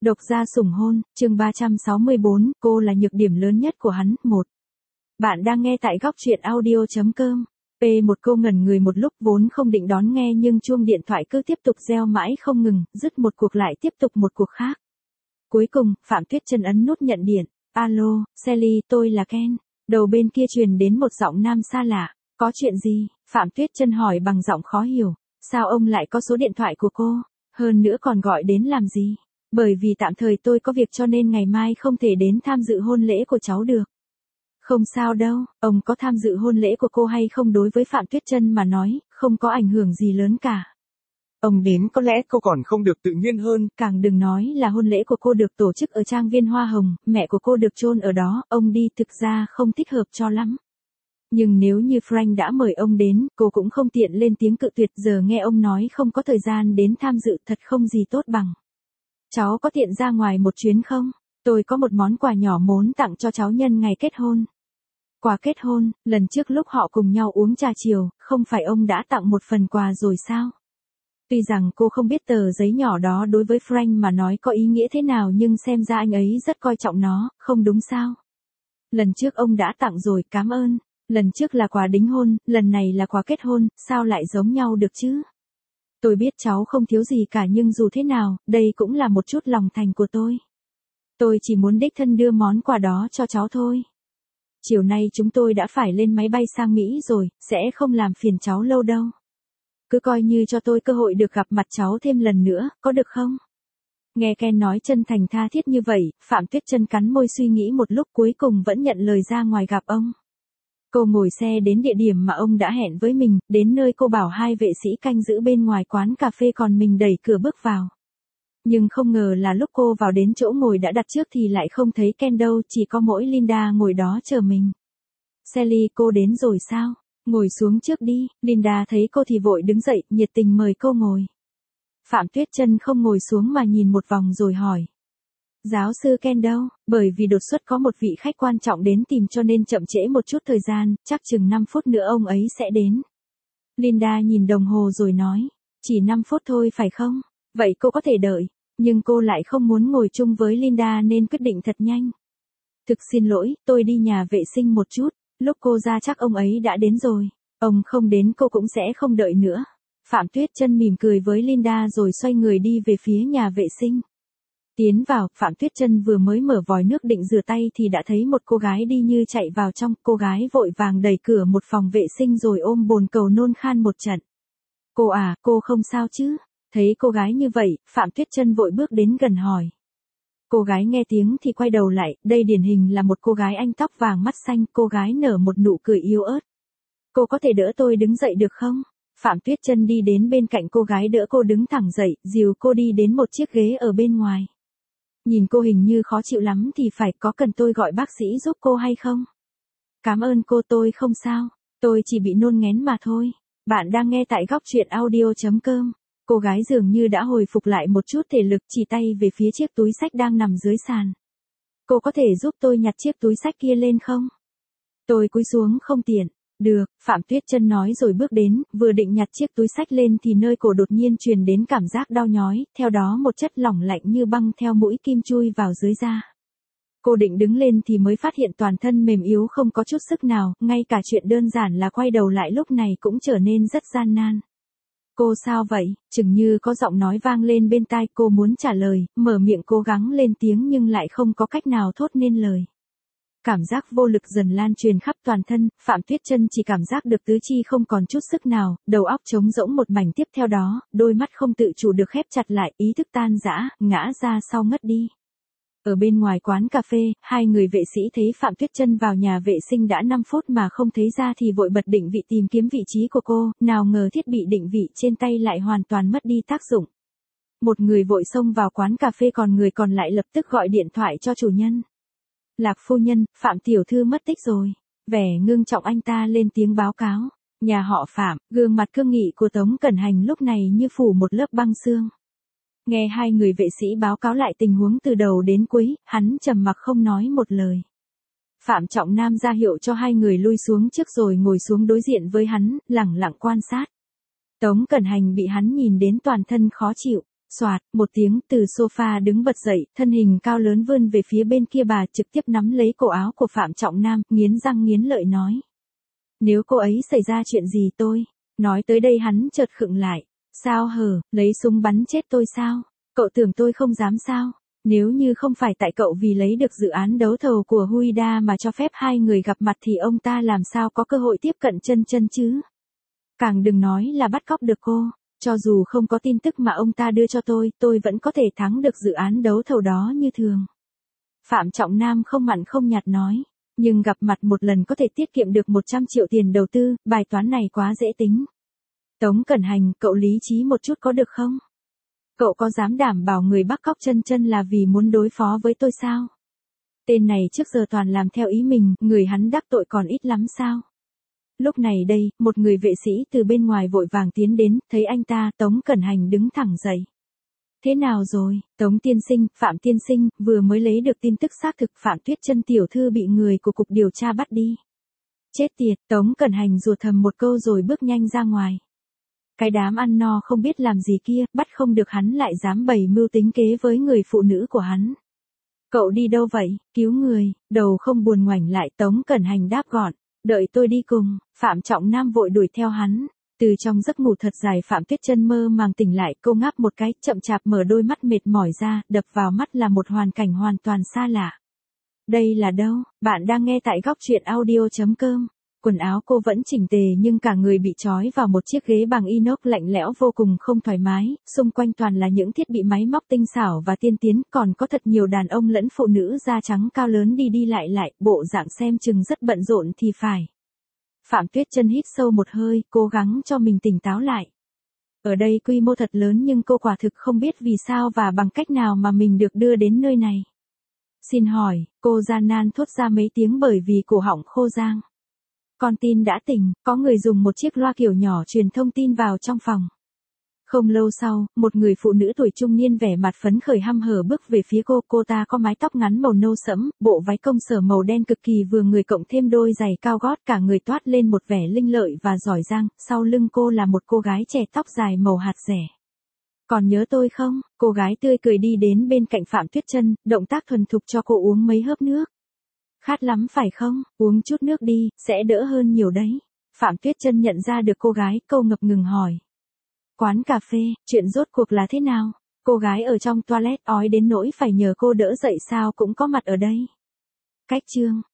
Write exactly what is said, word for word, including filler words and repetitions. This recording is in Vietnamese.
Độc gia sủng hôn, chương ba trăm sáu mươi bốn, cô là nhược điểm lớn nhất của hắn, một. Bạn đang nghe tại góc truyện audio.com. P một Cô ngẩn người một lúc vốn không định đón nghe nhưng chuông điện thoại cứ tiếp tục reo mãi không ngừng, dứt một cuộc lại tiếp tục một cuộc khác. Cuối cùng, Phạm Tuyết Chân ấn nút nhận điện. Alo, Sally, tôi là Ken. Đầu bên kia truyền đến một giọng nam xa lạ. Có chuyện gì? Phạm Tuyết Chân hỏi bằng giọng khó hiểu. Sao ông lại có số điện thoại của cô? Hơn nữa còn gọi đến làm gì? Bởi vì tạm thời tôi có việc cho nên ngày mai không thể đến tham dự hôn lễ của cháu được. Không sao đâu, ông có tham dự hôn lễ của cô hay không đối với Phạm Tuyết Chân mà nói, không có ảnh hưởng gì lớn cả. Ông đến có lẽ cô còn không được tự nhiên hơn. Càng đừng nói là hôn lễ của cô được tổ chức ở trang viên Hoa Hồng, mẹ của cô được chôn ở đó, ông đi thực ra không thích hợp cho lắm. Nhưng nếu như Frank đã mời ông đến, cô cũng không tiện lên tiếng cự tuyệt, giờ nghe ông nói không có thời gian đến tham dự thật không gì tốt bằng. Cháu có tiện ra ngoài một chuyến không? Tôi có một món quà nhỏ muốn tặng cho cháu nhân ngày kết hôn. Quà kết hôn, lần trước lúc họ cùng nhau uống trà chiều, không phải ông đã tặng một phần quà rồi sao? Tuy rằng cô không biết tờ giấy nhỏ đó đối với Frank mà nói có ý nghĩa thế nào nhưng xem ra anh ấy rất coi trọng nó, không đúng sao? Lần trước ông đã tặng rồi, cảm ơn. Lần trước là quà đính hôn, lần này là quà kết hôn, sao lại giống nhau được chứ? Tôi biết cháu không thiếu gì cả nhưng dù thế nào, đây cũng là một chút lòng thành của tôi. Tôi chỉ muốn đích thân đưa món quà đó cho cháu thôi. Chiều nay chúng tôi đã phải lên máy bay sang Mỹ rồi, sẽ không làm phiền cháu lâu đâu. Cứ coi như cho tôi cơ hội được gặp mặt cháu thêm lần nữa, có được không? Nghe Ken nói chân thành tha thiết như vậy, Phạm Tuyết Chân cắn môi suy nghĩ một lúc cuối cùng vẫn nhận lời ra ngoài gặp ông. Cô ngồi xe đến địa điểm mà ông đã hẹn với mình, đến nơi cô bảo hai vệ sĩ canh giữ bên ngoài quán cà phê còn mình đẩy cửa bước vào. Nhưng không ngờ là lúc cô vào đến chỗ ngồi đã đặt trước thì lại không thấy Ken đâu, chỉ có mỗi Linda ngồi đó chờ mình. Sally, cô đến rồi sao? Ngồi xuống trước đi. Linda thấy cô thì vội đứng dậy, nhiệt tình mời cô ngồi. Phạm Tuyết Chân không ngồi xuống mà nhìn một vòng rồi hỏi. Giáo sư Ken đâu? Bởi vì đột xuất có một vị khách quan trọng đến tìm cho nên chậm trễ một chút thời gian, chắc chừng năm phút nữa ông ấy sẽ đến. Linda nhìn đồng hồ rồi nói. Chỉ năm phút thôi phải không? Vậy cô có thể đợi. Nhưng cô lại không muốn ngồi chung với Linda nên quyết định thật nhanh. Thực xin lỗi, tôi đi nhà vệ sinh một chút. Lúc cô ra chắc ông ấy đã đến rồi. Ông không đến cô cũng sẽ không đợi nữa. Phạm Tuyết Chân mỉm cười với Linda rồi xoay người đi về phía nhà vệ sinh. Tiến vào, Phạm Tuyết Chân vừa mới mở vòi nước định rửa tay thì đã thấy một cô gái đi như chạy vào trong, cô gái vội vàng đẩy cửa một phòng vệ sinh rồi ôm bồn cầu nôn khan một trận. Cô à, cô không sao chứ? Thấy cô gái như vậy, Phạm Tuyết Chân vội bước đến gần hỏi. Cô gái nghe tiếng thì quay đầu lại, đây điển hình là một cô gái anh tóc vàng mắt xanh, cô gái nở một nụ cười yếu ớt. Cô có thể đỡ tôi đứng dậy được không? Phạm Tuyết Chân đi đến bên cạnh cô gái đỡ cô đứng thẳng dậy, dìu cô đi đến một chiếc ghế ở bên ngoài. Nhìn cô hình như khó chịu lắm thì phải, có cần tôi gọi bác sĩ giúp cô hay không? Cảm ơn cô, tôi không sao, tôi chỉ bị nôn nghén mà thôi. Bạn đang nghe tại góc truyện audio.com. Cô gái dường như đã hồi phục lại một chút thể lực, chỉ tay về phía chiếc túi xách đang nằm dưới sàn. Cô có thể giúp tôi nhặt chiếc túi xách kia lên không? Tôi cúi xuống không tiện. Được, Phạm Tuyết Chân nói rồi bước đến, vừa định nhặt chiếc túi xách lên thì nơi cổ đột nhiên truyền đến cảm giác đau nhói, theo đó một chất lỏng lạnh như băng theo mũi kim chui vào dưới da. Cô định đứng lên thì mới phát hiện toàn thân mềm yếu không có chút sức nào, ngay cả chuyện đơn giản là quay đầu lại lúc này cũng trở nên rất gian nan. Cô sao vậy? Chừng như có giọng nói vang lên bên tai, cô muốn trả lời, mở miệng cố gắng lên tiếng nhưng lại không có cách nào thốt nên lời. Cảm giác vô lực dần lan truyền khắp toàn thân, Phạm Tuyết Chân chỉ cảm giác được tứ chi không còn chút sức nào, đầu óc trống rỗng một mảnh, tiếp theo đó, đôi mắt không tự chủ được khép chặt lại, ý thức tan rã, ngã ra sau ngất đi. Ở bên ngoài quán cà phê, hai người vệ sĩ thấy Phạm Tuyết Chân vào nhà vệ sinh đã năm phút mà không thấy ra thì vội bật định vị tìm kiếm vị trí của cô, nào ngờ thiết bị định vị trên tay lại hoàn toàn mất đi tác dụng. Một người vội xông vào quán cà phê còn người còn lại lập tức gọi điện thoại cho chủ nhân. Lạc phu nhân, Phạm tiểu thư mất tích rồi. Vẻ ngưng trọng anh ta lên tiếng báo cáo. Nhà họ Phạm, gương mặt cương nghị của Tống Cẩn Hành lúc này như phủ một lớp băng sương. Nghe hai người vệ sĩ báo cáo lại tình huống từ đầu đến cuối, hắn trầm mặc không nói một lời. Phạm Trọng Nam ra hiệu cho hai người lui xuống trước rồi ngồi xuống đối diện với hắn, lẳng lặng quan sát. Tống Cẩn Hành bị hắn nhìn đến toàn thân khó chịu. Soạt, một tiếng từ sofa đứng bật dậy, thân hình cao lớn vươn về phía bên kia bà trực tiếp nắm lấy cổ áo của Phạm Trọng Nam, nghiến răng nghiến lợi nói. Nếu cô ấy xảy ra chuyện gì tôi, nói tới đây hắn chợt khựng lại. Sao hờ, lấy súng bắn chết tôi sao? Cậu tưởng tôi không dám sao? Nếu như không phải tại cậu vì lấy được dự án đấu thầu của Huida mà cho phép hai người gặp mặt thì ông ta làm sao có cơ hội tiếp cận chân chân chứ? Càng đừng nói là bắt cóc được cô. Cho dù không có tin tức mà ông ta đưa cho tôi, tôi vẫn có thể thắng được dự án đấu thầu đó như thường. Phạm Trọng Nam không mặn không nhạt nói. Nhưng gặp mặt một lần có thể tiết kiệm được một trăm triệu tiền đầu tư, bài toán này quá dễ tính. Tống Cẩn Hành, cậu lý trí một chút có được không? Cậu có dám đảm bảo người bắt cóc chân chân là vì muốn đối phó với tôi sao? Tên này trước giờ toàn làm theo ý mình, người hắn đắc tội còn ít lắm sao? Lúc này đây, một người vệ sĩ từ bên ngoài vội vàng tiến đến, thấy anh ta, Tống Cẩn Hành đứng thẳng dậy. Thế nào rồi, Tống tiên sinh, Phạm tiên sinh, vừa mới lấy được tin tức xác thực Phạm Tuyết Chân tiểu thư bị người của cục điều tra bắt đi. Chết tiệt, Tống Cẩn Hành rủa thầm một câu rồi bước nhanh ra ngoài. Cái đám ăn no không biết làm gì kia, bắt không được hắn lại dám bày mưu tính kế với người phụ nữ của hắn. Cậu đi đâu vậy, cứu người, đầu không buồn ngoảnh lại Tống Cẩn Hành đáp gọn. Đợi tôi đi cùng, Phạm Trọng Nam vội đuổi theo hắn. Từ trong giấc ngủ thật dài Phạm Tuyết Chân mơ màng tỉnh lại, cô ngáp một cái, chậm chạp mở đôi mắt mệt mỏi ra, đập vào mắt là một hoàn cảnh hoàn toàn xa lạ. Đây là đâu? Bạn đang nghe tại góc truyện audio chấm com. Quần áo cô vẫn chỉnh tề nhưng cả người bị trói vào một chiếc ghế bằng inox lạnh lẽo vô cùng không thoải mái, xung quanh toàn là những thiết bị máy móc tinh xảo và tiên tiến, còn có thật nhiều đàn ông lẫn phụ nữ da trắng cao lớn đi đi lại lại, bộ dạng xem chừng rất bận rộn thì phải. Phạm Tuyết Chân hít sâu một hơi, cố gắng cho mình tỉnh táo lại. Ở đây quy mô thật lớn nhưng cô quả thực không biết vì sao và bằng cách nào mà mình được đưa đến nơi này. Xin hỏi, cô gian nan thốt ra mấy tiếng bởi vì cổ họng khô rang. Con tin đã tỉnh, có người dùng một chiếc loa kiểu nhỏ truyền thông tin vào trong phòng. Không lâu sau, một người phụ nữ tuổi trung niên vẻ mặt phấn khởi hăm hở bước về phía cô. Cô ta có mái tóc ngắn màu nâu sẫm, bộ váy công sở màu đen cực kỳ vừa người cộng thêm đôi giày cao gót, cả người toát lên một vẻ linh lợi và giỏi giang. Sau lưng cô là một cô gái trẻ tóc dài màu hạt rẻ. Còn nhớ tôi không? Cô gái tươi cười đi đến bên cạnh Phạm Tuyết Chân, động tác thuần thục cho cô uống mấy hớp nước. Khát lắm phải không? Uống chút nước đi, sẽ đỡ hơn nhiều đấy. Phạm Tuyết Chân nhận ra được cô gái, câu ngập ngừng hỏi. Quán cà phê, chuyện rốt cuộc là thế nào? Cô gái ở trong toilet ói đến nỗi phải nhờ cô đỡ dậy sao cũng có mặt ở đây. Cách chương,